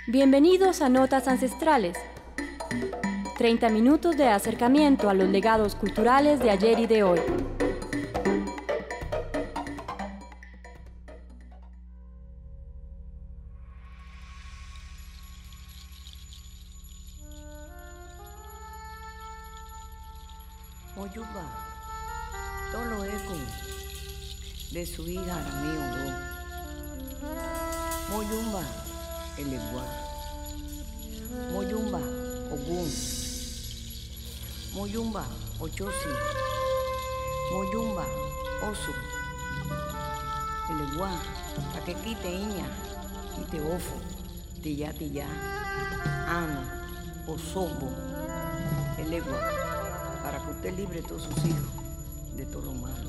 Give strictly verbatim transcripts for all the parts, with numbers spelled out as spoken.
Bienvenidos a Notas Ancestrales. treinta minutos de acercamiento a los legados culturales de ayer y de hoy. Moyumba, tolo eco de su hija Arameo. Moyumba, el Eguá. Moyumba, Ogún. Moyumba, Ochosi. Moyumba, Osu. El Eguá, Taquequite Iña, Iteofo, Tilla Tilla, Ano, Osobo, el Eguá, para que usted libre a todos sus hijos de todo lo malo.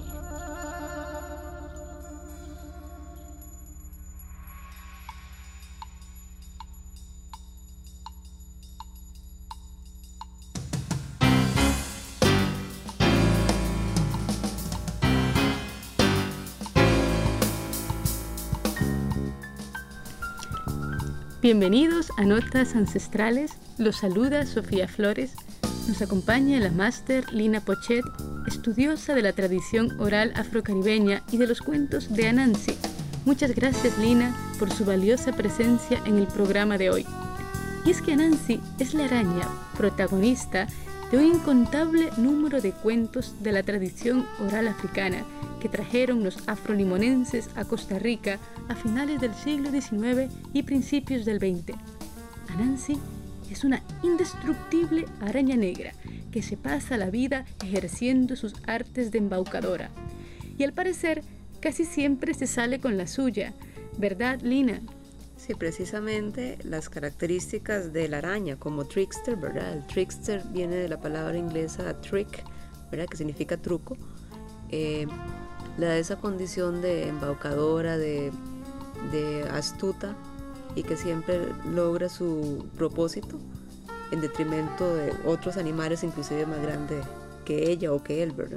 Bienvenidos a Notas Ancestrales, los saluda Sofía Flores. Nos acompaña la máster Lina Pochet, estudiosa de la tradición oral afrocaribeña y de los cuentos de Anansi. Muchas gracias, Lina, por su valiosa presencia en el programa de hoy. Y es que Anansi es la araña protagonista de un incontable número de cuentos de la tradición oral africana que trajeron los afrolimonenses a Costa Rica a finales del siglo diecinueve y principios del veinte. Anansi es una indestructible araña negra que se pasa la vida ejerciendo sus artes de embaucadora. Y al parecer, casi siempre se sale con la suya, ¿verdad, Lina? Sí, precisamente las características de la araña como trickster, ¿verdad? El trickster viene de la palabra inglesa trick, ¿verdad? Que significa truco. Eh, le da esa condición de embaucadora, de, de astuta, y que siempre logra su propósito en detrimento de otros animales inclusive más grandes que ella o que él, ¿verdad?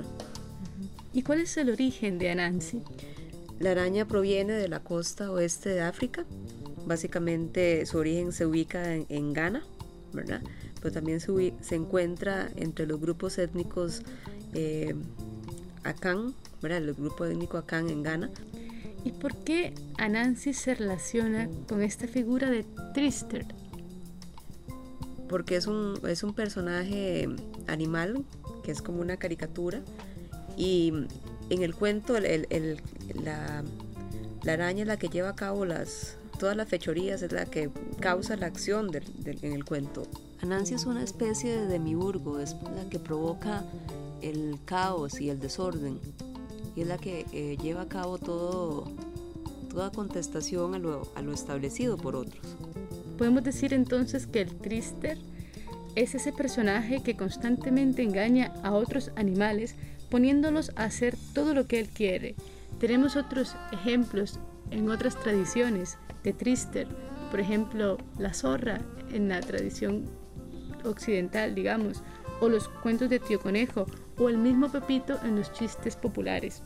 ¿Y cuál es el origen de Anansi? La araña proviene de la costa oeste de África. Básicamente su origen se ubica en, en Ghana, ¿verdad? Pero también se, ubica, se encuentra entre los grupos étnicos eh, Akan, ¿verdad? El grupo étnico Akan en Ghana. ¿Y por qué Anansi se relaciona con esta figura de trickster? Porque es un, es un personaje animal, que es como una caricatura, y en el cuento el, el, el, la, la araña es la que lleva a cabo las, todas las fechorías, es la que causa la acción de, de, en el cuento. Anansi es una especie de demiurgo, es la que provoca el caos y el desorden, y es la que eh, lleva a cabo todo, toda contestación a lo, a lo establecido por otros. Podemos decir entonces que el trickster es ese personaje que constantemente engaña a otros animales poniéndolos a hacer todo lo que él quiere. Tenemos otros ejemplos en otras tradiciones de trickster, por ejemplo la zorra en la tradición occidental, digamos, o los cuentos de Tío Conejo, o el mismo Pepito en los chistes populares.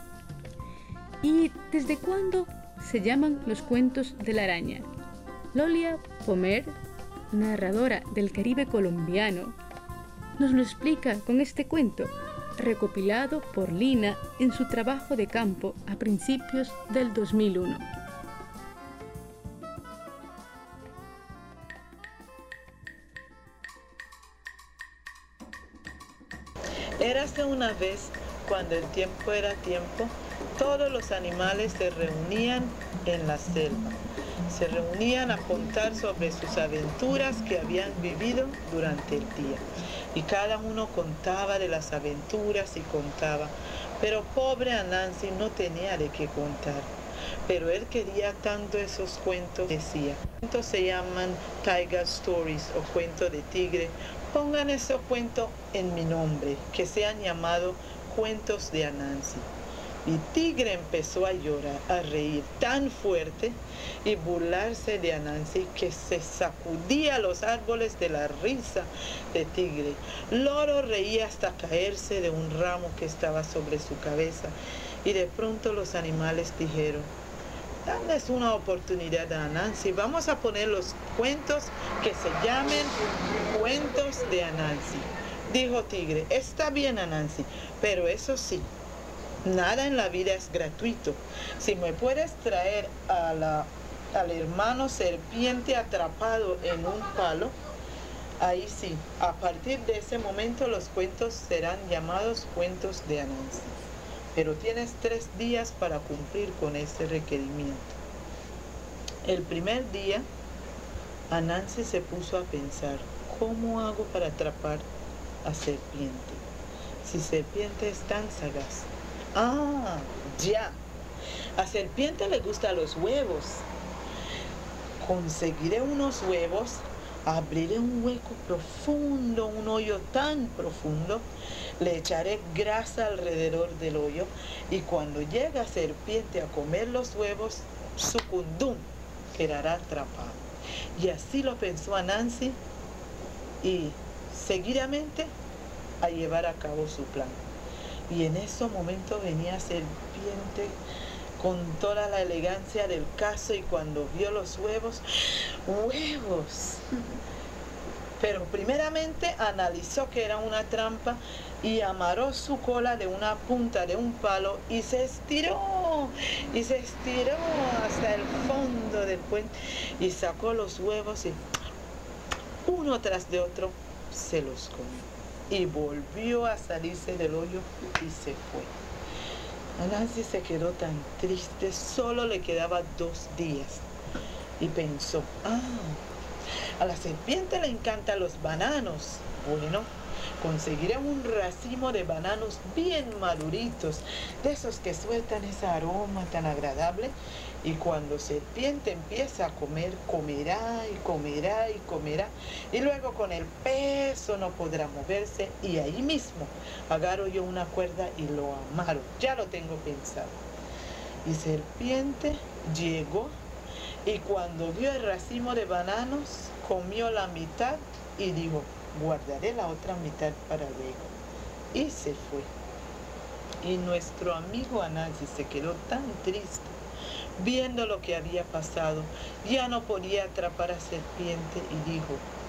¿Y desde cuándo se llaman los cuentos de la araña? Lolia Pomer, narradora del Caribe colombiano, nos lo explica con este cuento, recopilado por Lina en su trabajo de campo a principios del dos mil uno. Érase una vez, cuando el tiempo era tiempo, todos los animales se reunían en la selva. Se reunían a contar sobre sus aventuras que habían vivido durante el día. Y cada uno contaba de las aventuras y contaba. Pero pobre Anansi no tenía de qué contar. Pero él quería tanto esos cuentos, decía. Cuentos se llaman Tiger Stories o cuento de tigre. Pongan esos cuentos en mi nombre, que sean llamados cuentos de Anansi. Y Tigre empezó a llorar, a reír tan fuerte y burlarse de Anansi que se sacudía los árboles de la risa de Tigre. Loro reía hasta caerse de un ramo que estaba sobre su cabeza y de pronto los animales dijeron: Dales una oportunidad a Anansi. Vamos a poner los cuentos que se llamen cuentos de Anansi. Dijo Tigre, está bien Anansi, pero eso sí, nada en la vida es gratuito. Si me puedes traer a la, al hermano serpiente atrapado en un palo, ahí sí, a partir de ese momento los cuentos serán llamados cuentos de Anansi. Pero tienes tres días para cumplir con ese requerimiento. El primer día, Anansi se puso a pensar, ¿cómo hago para atrapar a serpiente? Si serpiente es tan sagaz. Ah, ya. A serpiente le gustan los huevos. Conseguiré unos huevos, abriré un hueco profundo, un hoyo tan profundo, le echaré grasa alrededor del hoyo y cuando llegue a serpiente a comer los huevos, su cundum quedará atrapado. Y así lo pensó Anansi y seguidamente a llevar a cabo su plan. Y en ese momento venía serpiente con toda la elegancia del caso y cuando vio los huevos, ¡huevos! Pero primeramente analizó que era una trampa y amarró su cola de una punta de un palo y se estiró, y se estiró hasta el fondo del puente y sacó los huevos y uno tras de otro se los comió. Y volvió a salirse del hoyo y se fue. Anansi se quedó tan triste, solo le quedaba dos días. Y pensó, ah, a la serpiente le encantan los bananos. Bueno, conseguiré un racimo de bananos bien maduritos, de esos que sueltan ese aroma tan agradable. Y cuando serpiente empieza a comer, comerá y comerá y comerá. Y luego con el peso no podrá moverse. Y ahí mismo agarro yo una cuerda y lo amarro. Ya lo tengo pensado. Y serpiente llegó y cuando vio el racimo de bananos, comió la mitad y dijo, guardaré la otra mitad para luego. Y se fue. Y nuestro amigo Anansi se quedó tan triste viendo lo que había pasado. Ya no podía atrapar a serpiente y dijo,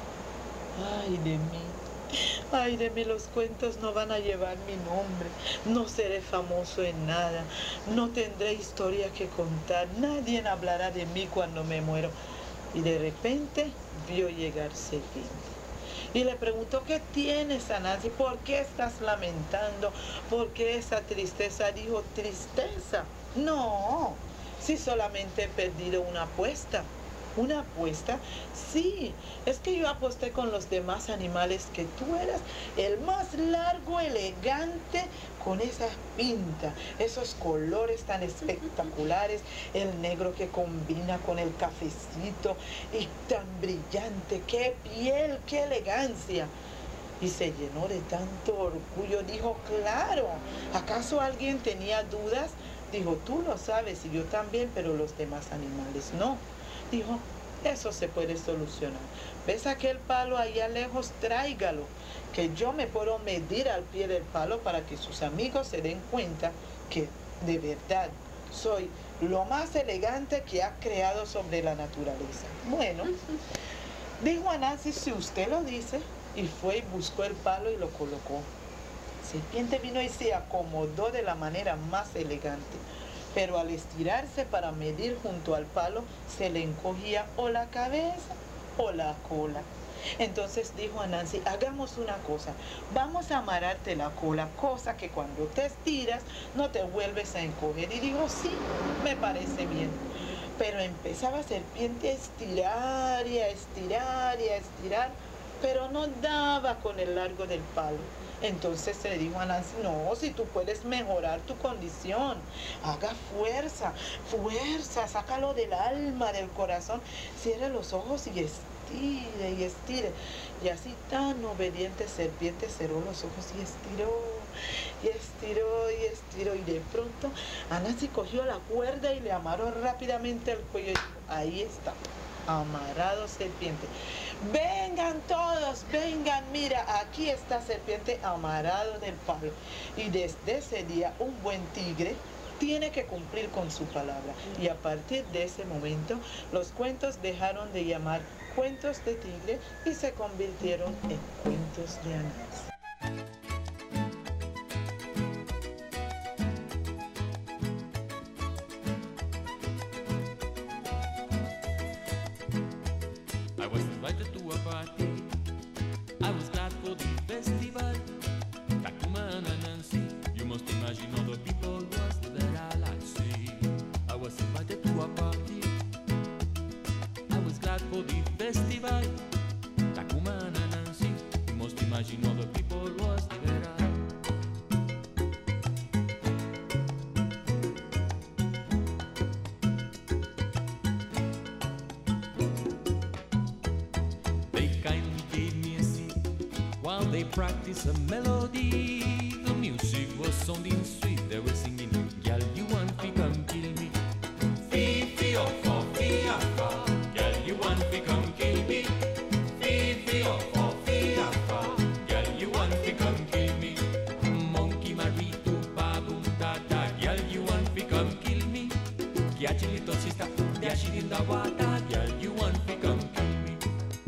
ay de mí, ay de mí, los cuentos no van a llevar mi nombre, no seré famoso en nada, no tendré historia que contar, nadie hablará de mí cuando me muero. Y de repente vio llegar serpiente. Y le preguntó, ¿qué tienes, Anansi? ¿Por qué estás lamentando? ¿Por qué esa tristeza? Dijo, ¿tristeza? No, si solamente he perdido una apuesta. ¿Una apuesta? Sí, es que yo aposté con los demás animales que tú eras el más largo, elegante, con esa pinta, esos colores tan espectaculares, el negro que combina con el cafecito y tan brillante, qué piel, qué elegancia. Y se llenó de tanto orgullo, dijo, claro, ¿acaso alguien tenía dudas? Dijo, tú lo sabes y yo también, pero los demás animales no. Dijo, eso se puede solucionar. ¿Ves aquel palo allá lejos? Tráigalo, que yo me puedo medir al pie del palo para que sus amigos se den cuenta que de verdad soy lo más elegante que ha creado sobre la naturaleza. Bueno, dijo Anansi, si usted lo dice, y fue y buscó el palo y lo colocó. Serpiente vino y se acomodó de la manera más elegante. Pero al estirarse para medir junto al palo, se le encogía o la cabeza o la cola. Entonces dijo Anansi, hagamos una cosa, vamos a amarrarte la cola, cosa que cuando te estiras no te vuelves a encoger. Y dijo, sí, me parece bien. Pero empezaba serpiente a estirar y a estirar y a estirar, pero no daba con el largo del palo. Entonces se le dijo a Anansi, no, si tú puedes mejorar tu condición, haga fuerza, fuerza, sácalo del alma, del corazón, cierre los ojos y estire y estire. Y así tan obediente serpiente cerró los ojos y estiró, y estiró y estiró. Y de pronto Anansi cogió la cuerda y le amarró rápidamente el cuello y dijo, ahí está, amarrado serpiente. Vengan todos, vengan, mira, aquí está serpiente amarrado del palo. Y desde ese día un buen tigre tiene que cumplir con su palabra. Y a partir de ese momento, los cuentos dejaron de llamar cuentos de tigre y se convirtieron en cuentos de Anansi. I was invited to a party. I was glad for the festival. Takuma and Anansi, you must imagine all the people was there all I see. I was invited to a party. I was glad for the festival. Takuma and Anansi, you must imagine all the people was there. They practice a melody. The music was sounding sweet. They were singing, "Girl, you want to come kill me? Fee, fee, oh, oh, fee, ah, ah. Girl, you want to come kill me? Fee, fee, oh, oh, fee, ah, ah. Girl, you want to come kill me? Monkey marito, baboon, tata. Girl, you want to come kill me? Giachilito sister, dashing in the water. Girl, you want to come kill me?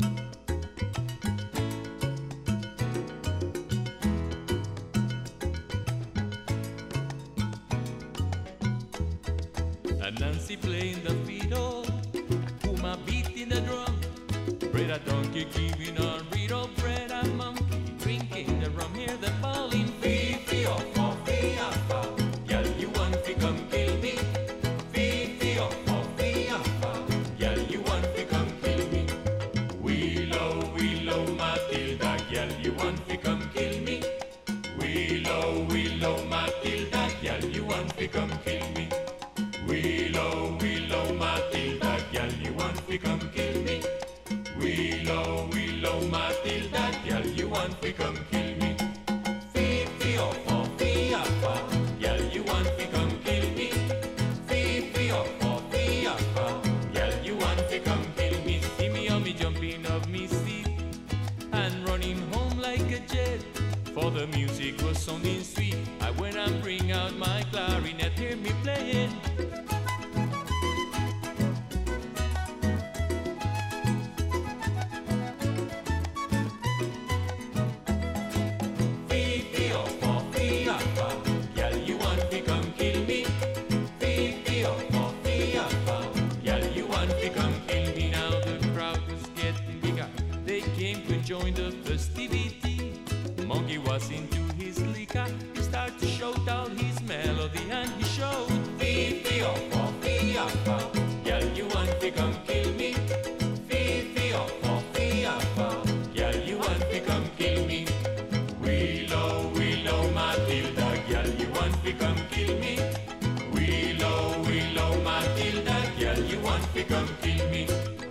Anansi playing the fiddle, Takuma beating the drum, bread a donkey giving a riddle, bread a monkey drinking the rum. Hear the bawling, fee fee oh oh fee ah ah. Girl, you want to come kill me? Fee fee oh oh fee ah ah. Girl, you want to come kill me? Willow willow Matilda, girl, you want to come kill me? Willow willow Matilda, girl, you want to come kill me? Willow, willow, Matilda, girl, you want to come kill me? Willow, willow, Matilda, girl, you want to come kill me? Fee, fee, oh, oh, fee, ah, ah, girl, you want to come kill me? Fee, fee, oh, oh, fee, ah, ah, girl, you want to come kill me? See me on me jumping off me seat and running home like a jet, for the music was sounding sweet. I went and bring out my clarinet, hear me playing. Join the festivity. Monkey was into his liquor. He started to shout out his melody and he showed, fee fee oh oh fee ah ah. Girl, you want to come kill me? Fee fee oh oh fee ah ah. Girl, you want to come kill me? Willow willow Matilda, girl, you want to come kill me? Willow willow Matilda, girl, you want to come kill me?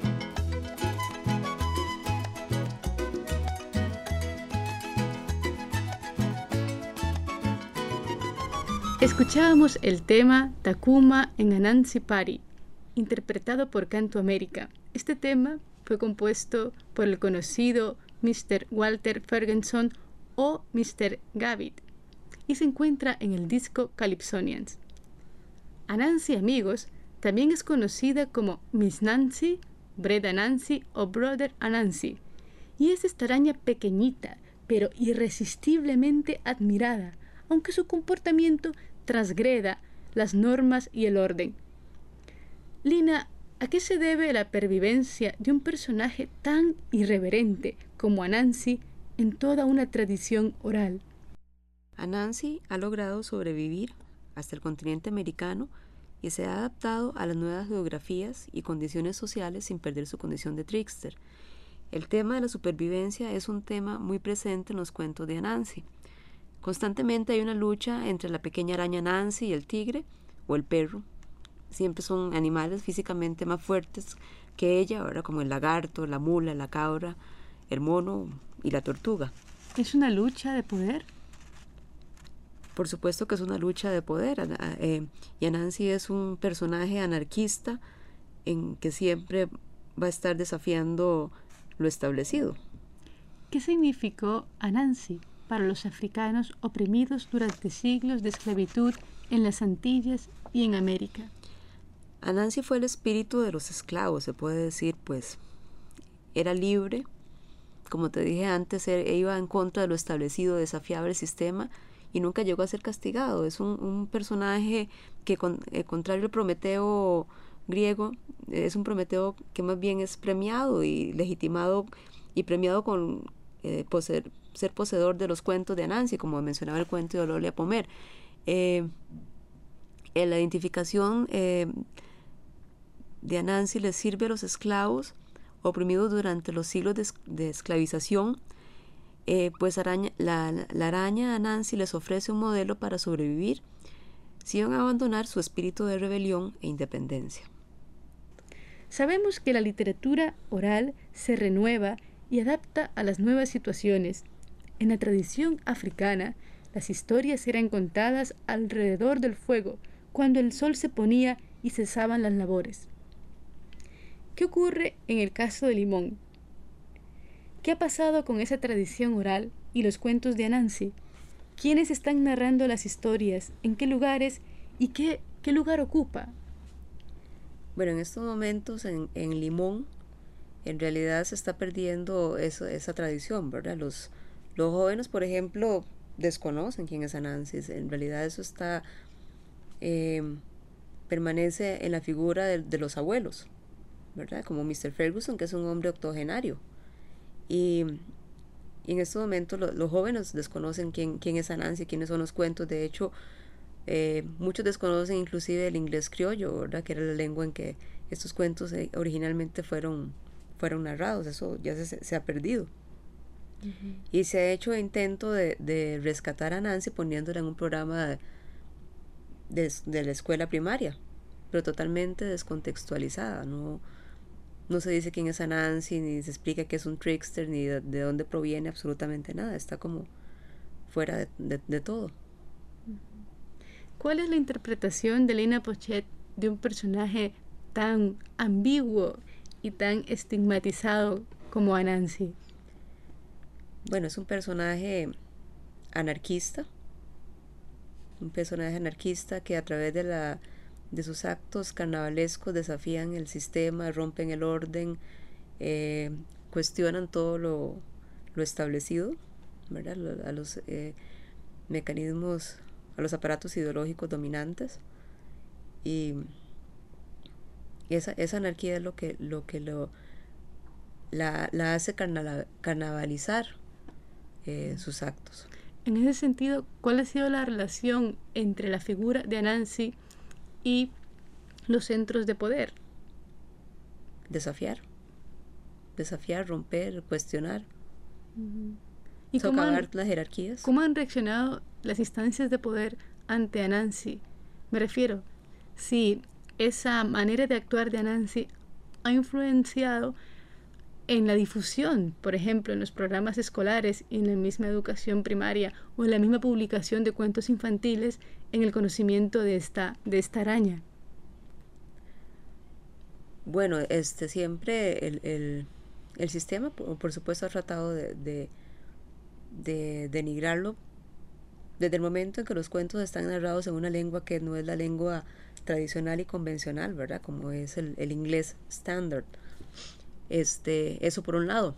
Escuchábamos el tema Takuma en Anansi Party, interpretado por Canto América. Este tema fue compuesto por el conocido mister Walter Ferguson o mister Gavitt y se encuentra en el disco Calypsonians. Anansi, amigos, también es conocida como Miss Nancy, Bread Anansi o Brother Anansi, y es esta araña pequeñita, pero irresistiblemente admirada, aunque su comportamiento transgreda las normas y el orden. Lina, ¿a qué se debe la pervivencia de un personaje tan irreverente como Anansi en toda una tradición oral? Anansi ha logrado sobrevivir hasta el continente americano y se ha adaptado a las nuevas geografías y condiciones sociales sin perder su condición de trickster. El tema de la supervivencia es un tema muy presente en los cuentos de Anansi. Constantemente hay una lucha entre la pequeña araña Nancy y el tigre o el perro. Siempre son animales físicamente más fuertes que ella, ahora como el lagarto, la mula, la cabra, el mono y la tortuga. ¿Es una lucha de poder? Por supuesto que es una lucha de poder. Eh, y Anansi es un personaje anarquista en que siempre va a estar desafiando lo establecido. ¿Qué significó Anansi para los africanos oprimidos durante siglos de esclavitud en las Antillas y en América. Anansi fue el espíritu de los esclavos, se puede decir, pues era libre, como te dije antes, e iba en contra de lo establecido, desafiaba el sistema y nunca llegó a ser castigado. Es un, un personaje que, con, eh, contrario al Prometeo griego, es un Prometeo que más bien es premiado y legitimado y premiado con eh, poseer, ser poseedor de los cuentos de Anansi, como mencionaba el cuento de Ololia Pomer. Eh, en la identificación eh, de Anansi le sirve a los esclavos oprimidos durante los siglos de, de esclavización, eh, pues araña, la, la araña Anansi les ofrece un modelo para sobrevivir si van a abandonar su espíritu de rebelión e independencia. Sabemos que la literatura oral se renueva y adapta a las nuevas situaciones. En la tradición africana, las historias eran contadas alrededor del fuego, cuando el sol se ponía y cesaban las labores. ¿Qué ocurre en el caso de Limón? ¿Qué ha pasado con esa tradición oral y los cuentos de Anansi? ¿Quiénes están narrando las historias? ¿En qué lugares? ¿Y qué, qué lugar ocupa? Bueno, en estos momentos en, en Limón, en realidad se está perdiendo eso, esa tradición, ¿verdad? Los, los jóvenes, por ejemplo, desconocen quién es Anansi. En realidad eso está eh, permanece en la figura de, de los abuelos, ¿verdad? Como mister Ferguson, que es un hombre octogenario. Y, y en estos momentos lo, los jóvenes desconocen quién, quién es Anansi, quiénes son los cuentos. De hecho, eh, muchos desconocen inclusive el inglés criollo, ¿verdad? Que era la lengua en que estos cuentos eh, originalmente fueron, fueron narrados. Eso ya se, se ha perdido. Uh-huh. Y se ha hecho intento de, de rescatar a Anansi poniéndola en un programa de, de, de la escuela primaria, pero totalmente descontextualizada. No, no se dice quién es Anansi, ni se explica qué es un trickster, ni de, de dónde proviene absolutamente nada. Está como fuera de, de, de todo. ¿Cuál es la interpretación de Lina Pochette de un personaje tan ambiguo y tan estigmatizado como Anansi? Bueno, es un personaje anarquista, un personaje anarquista que a través de, la, de sus actos carnavalescos desafían el sistema, rompen el orden, eh, cuestionan todo lo, lo establecido, ¿verdad? A los eh, mecanismos, a los aparatos ideológicos dominantes. Y, y esa, esa anarquía es lo que lo, que lo la, la hace carnaval, carnavalizar eh, sus actos. En ese sentido, ¿cuál ha sido la relación entre la figura de Anansi y los centros de poder? Desafiar. Desafiar, romper, cuestionar. Uh-huh. ¿Y socavar cómo han, las jerarquías? ¿Cómo han reaccionado las instancias de poder ante Anansi? Me refiero, si esa manera de actuar de Anansi ha influenciado en la difusión, por ejemplo, en los programas escolares y en la misma educación primaria o en la misma publicación de cuentos infantiles en el conocimiento de esta, de esta araña. Bueno, este siempre el, el, el sistema, por, por supuesto, ha tratado de, de, de denigrarlo desde el momento en que los cuentos están narrados en una lengua que no es la lengua tradicional y convencional, ¿verdad? Como es el, el inglés estándar. Este, eso por un lado.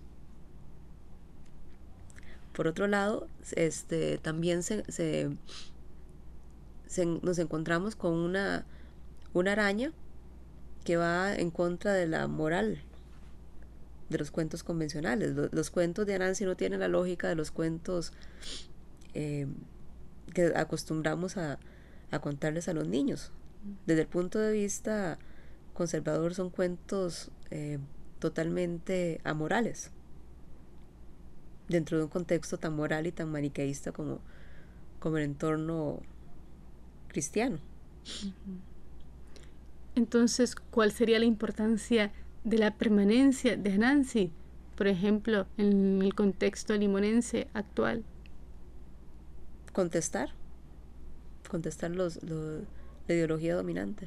Por otro lado, este, también se, se, se, nos encontramos con una, una araña que va en contra de la moral de los cuentos convencionales. Los, los cuentos de Anansi no tienen la lógica de los cuentos eh, que acostumbramos a, a contarles a los niños. Desde el punto de vista conservador, son cuentos eh, totalmente amorales, dentro de un contexto tan moral y tan maniqueísta como, como el entorno cristiano. Entonces, ¿cuál sería la importancia de la permanencia de Anansi, por ejemplo, en el contexto limonense actual? Contestar, contestar los, los, la ideología dominante,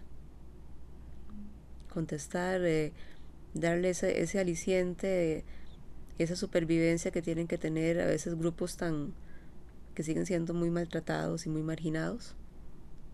contestar, eh, darle ese, ese aliciente, esa supervivencia que tienen que tener a veces grupos tan que siguen siendo muy maltratados y muy marginados,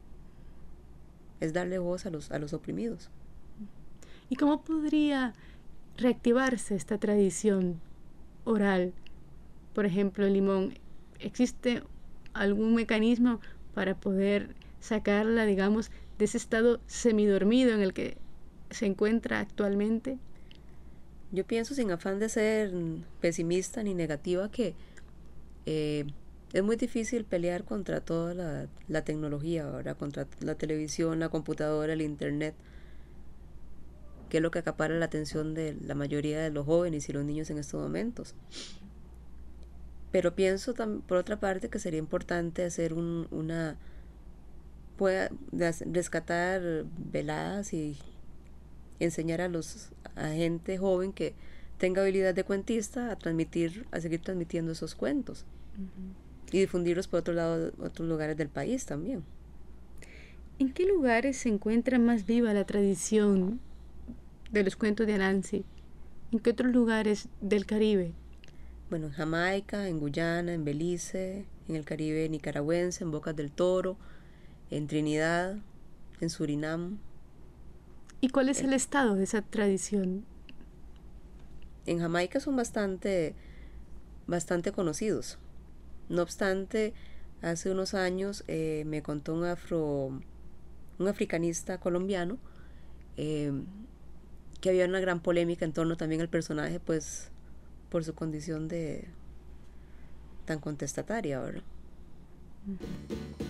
es darle voz a los, a los oprimidos. ¿Y cómo podría reactivarse esta tradición oral? Por ejemplo, Limón, ¿existe algún mecanismo para poder sacarla, digamos, de ese estado semidormido en el que se encuentra actualmente? Yo pienso, sin afán de ser pesimista ni negativa, que eh, es muy difícil pelear contra toda la, la tecnología, ¿verdad? Contra la televisión, la computadora, el internet, que es lo que acapara la atención de la mayoría de los jóvenes y los niños en estos momentos. Pero pienso, por otra parte, que sería importante hacer un, una... pueda rescatar veladas y enseñar a los a gente joven que tenga habilidad de cuentista a transmitir, a seguir transmitiendo esos cuentos. Uh-huh. Y difundirlos por otro lado, otros lugares del país también. ¿En qué lugares se encuentra más viva la tradición de los cuentos de Anansi? ¿En qué otros lugares del Caribe? Bueno, en Jamaica, en Guyana, en Belice, en el Caribe nicaragüense, en Bocas del Toro, en Trinidad, en Surinam. ¿Y cuál es el estado de esa tradición? En Jamaica son bastante, bastante conocidos. No obstante, hace unos años eh, me contó un afro, un africanista colombiano eh, que había una gran polémica en torno también al personaje, pues por su condición de tan contestataria, ¿verdad? Uh-huh.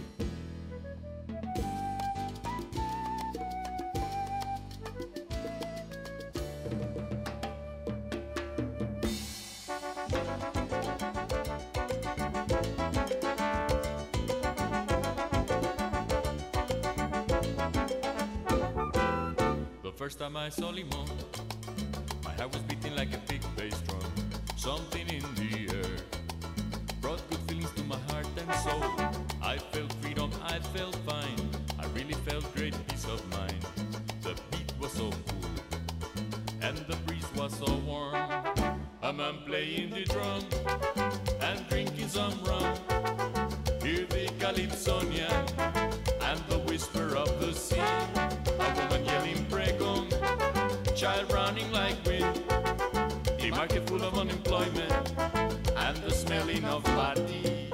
First time I saw Limon, my heart was beating like a big bass drum. Something in the air brought good feelings to my heart and soul. I felt freedom, I felt fine. I really felt great peace of mind. The beat was so cool and the breeze was so warm. A man playing the drum and drinking some rum. Hear the calypsonia and the whisper of the sea. A woman yelling pregón, child running like wind. The market full of unemployment and the smelling of body.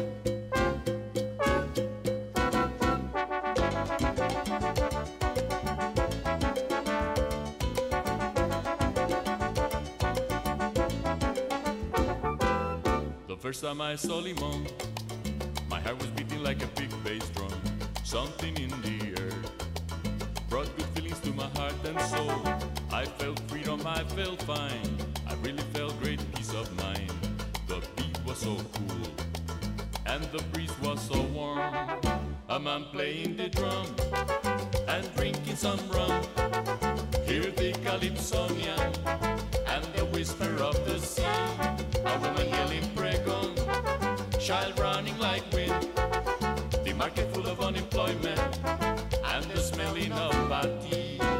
The first time I saw Limon, my heart was beating like a big bass drum. Something in the air brought good feelings to my heart and soul. I felt freedom, I felt fine. I really felt great peace of mind. The beat was so cool and the breeze was so warm. A man playing the drum and drinking some rum. Hear the calypsonia and the whisper of the sea. A woman yelling pregón, child running like wind. The market full of unemployment and the smelling of bati.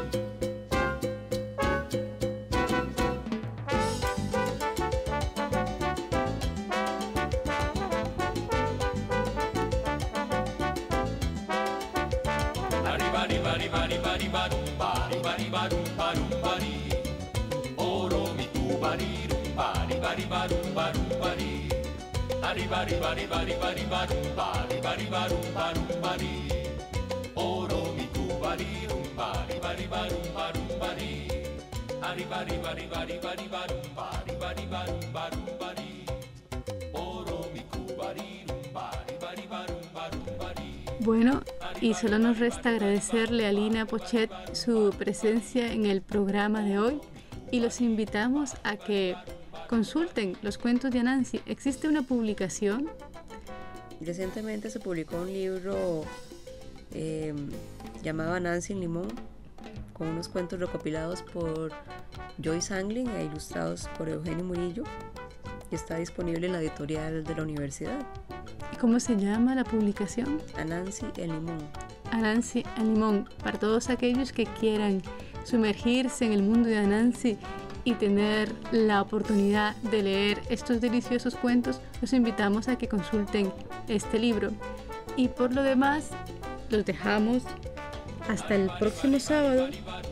Bari bari bari bari barum bari bari barum barum bari. Oro mi tu bari rum bari bari barum barum bari. Bari bari bari bari bari barum bari bari barum barum bari. Oro mi tu bari rum bari bari barum barum bari. Bari bari bari bari bari barum bari bari barum barum bari. Oro mi tu bari rum bari bari barum barum bari. Bueno, y solo nos resta agradecerle a Lina Pochet su presencia en el programa de hoy y los invitamos a que consulten los cuentos de Anansi. ¿Existe una publicación? Recientemente se publicó un libro eh, llamado Anansi en Limón, con unos cuentos recopilados por Joyce Anglin e ilustrados por Eugenio Murillo, y está disponible en la editorial de la universidad. ¿Y cómo se llama la publicación? Anansi en Limón. Anansi en Limón. Para todos aquellos que quieran sumergirse en el mundo de Anansi y tener la oportunidad de leer estos deliciosos cuentos, los invitamos a que consulten este libro. Y por lo demás, los dejamos Hasta el próximo sábado.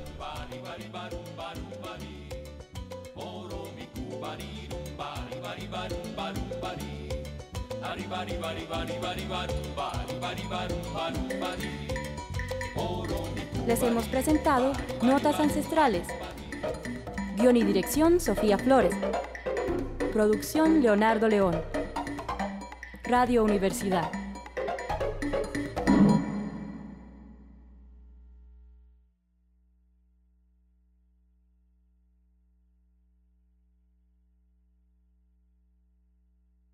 Les hemos presentado Notas Ancestrales. Guión y dirección Sofía Flores. Producción Leonardo León. Radio Universidad.